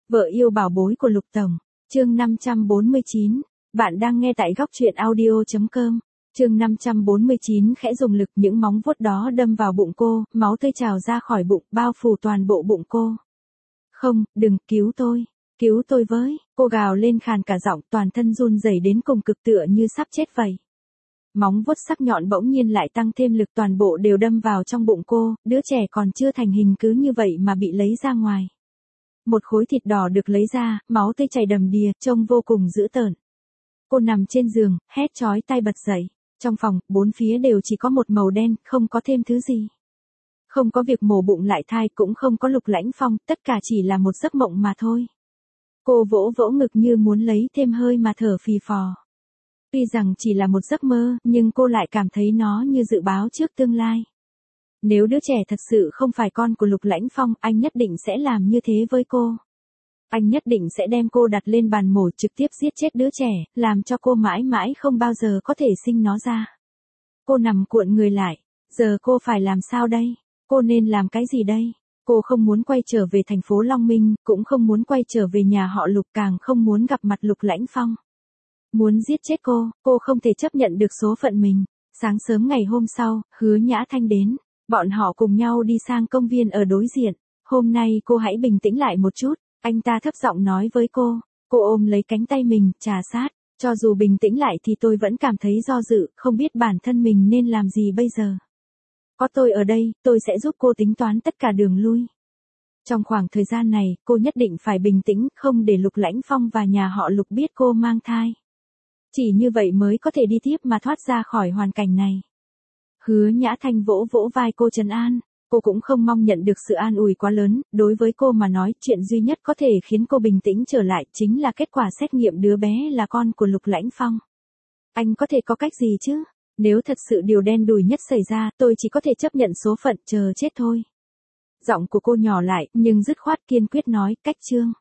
Vợ yêu bảo bối của Lục Tổng. Chương 549. Bạn đang nghe tại góc truyện audio.com. Chương 549 khẽ dùng lực, những móng vuốt đó đâm vào bụng cô, máu tươi trào ra khỏi bụng, bao phủ toàn bộ bụng cô. Không, đừng, cứu tôi với, cô gào lên khàn cả giọng, toàn thân run rẩy đến cùng cực tựa như sắp chết vậy. Móng vuốt sắc nhọn bỗng nhiên lại tăng thêm lực, toàn bộ đều đâm vào trong bụng cô, đứa trẻ còn chưa thành hình cứ như vậy mà bị lấy ra ngoài. Một khối thịt đỏ được lấy ra, máu tươi chảy đầm đìa, trông vô cùng dữ tợn. Cô nằm trên giường, hét chói tai bật dậy. Trong phòng, bốn phía đều chỉ có một màu đen, không có thêm thứ gì. Không có việc mổ bụng lại thai, cũng không có Lục Lãnh Phong, tất cả chỉ là một giấc mộng mà thôi. Cô vỗ vỗ ngực như muốn lấy thêm hơi mà thở phì phò. Tuy rằng chỉ là một giấc mơ, nhưng cô lại cảm thấy nó như dự báo trước tương lai. Nếu đứa trẻ thật sự không phải con của Lục Lãnh Phong, anh nhất định sẽ làm như thế với cô. Anh nhất định sẽ đem cô đặt lên bàn mổ, trực tiếp giết chết đứa trẻ, làm cho cô mãi mãi không bao giờ có thể sinh nó ra. Cô nằm cuộn người lại. Giờ cô phải làm sao đây? Cô nên làm cái gì đây? Cô không muốn quay trở về thành phố Long Minh, cũng không muốn quay trở về nhà họ Lục, càng không muốn gặp mặt Lục Lãnh Phong. Muốn giết chết cô không thể chấp nhận được số phận mình. Sáng sớm ngày hôm sau, Hứa Nhã Thanh đến. Bọn họ cùng nhau đi sang công viên ở đối diện. Hôm nay cô hãy bình tĩnh lại một chút, anh ta thấp giọng nói với cô. Cô ôm lấy cánh tay mình, trà sát. Cho dù bình tĩnh lại thì tôi vẫn cảm thấy do dự, không biết bản thân mình nên làm gì bây giờ. Có tôi ở đây, tôi sẽ giúp cô tính toán tất cả đường lui. Trong khoảng thời gian này, cô nhất định phải bình tĩnh, không để Lục Lãnh Phong và nhà họ Lục biết cô mang thai. Chỉ như vậy mới có thể đi tiếp mà thoát ra khỏi hoàn cảnh này. Hứa Nhã Thanh vỗ vỗ vai cô trấn an. Cô cũng không mong nhận được sự an ủi quá lớn, đối với cô mà nói, chuyện duy nhất có thể khiến cô bình tĩnh trở lại chính là kết quả xét nghiệm đứa bé là con của Lục Lãnh Phong. Anh có thể có cách gì chứ? Nếu thật sự điều đen đủi nhất xảy ra, tôi chỉ có thể chấp nhận số phận, chờ chết thôi. Giọng của cô nhỏ lại, nhưng dứt khoát kiên quyết nói, cách Trương.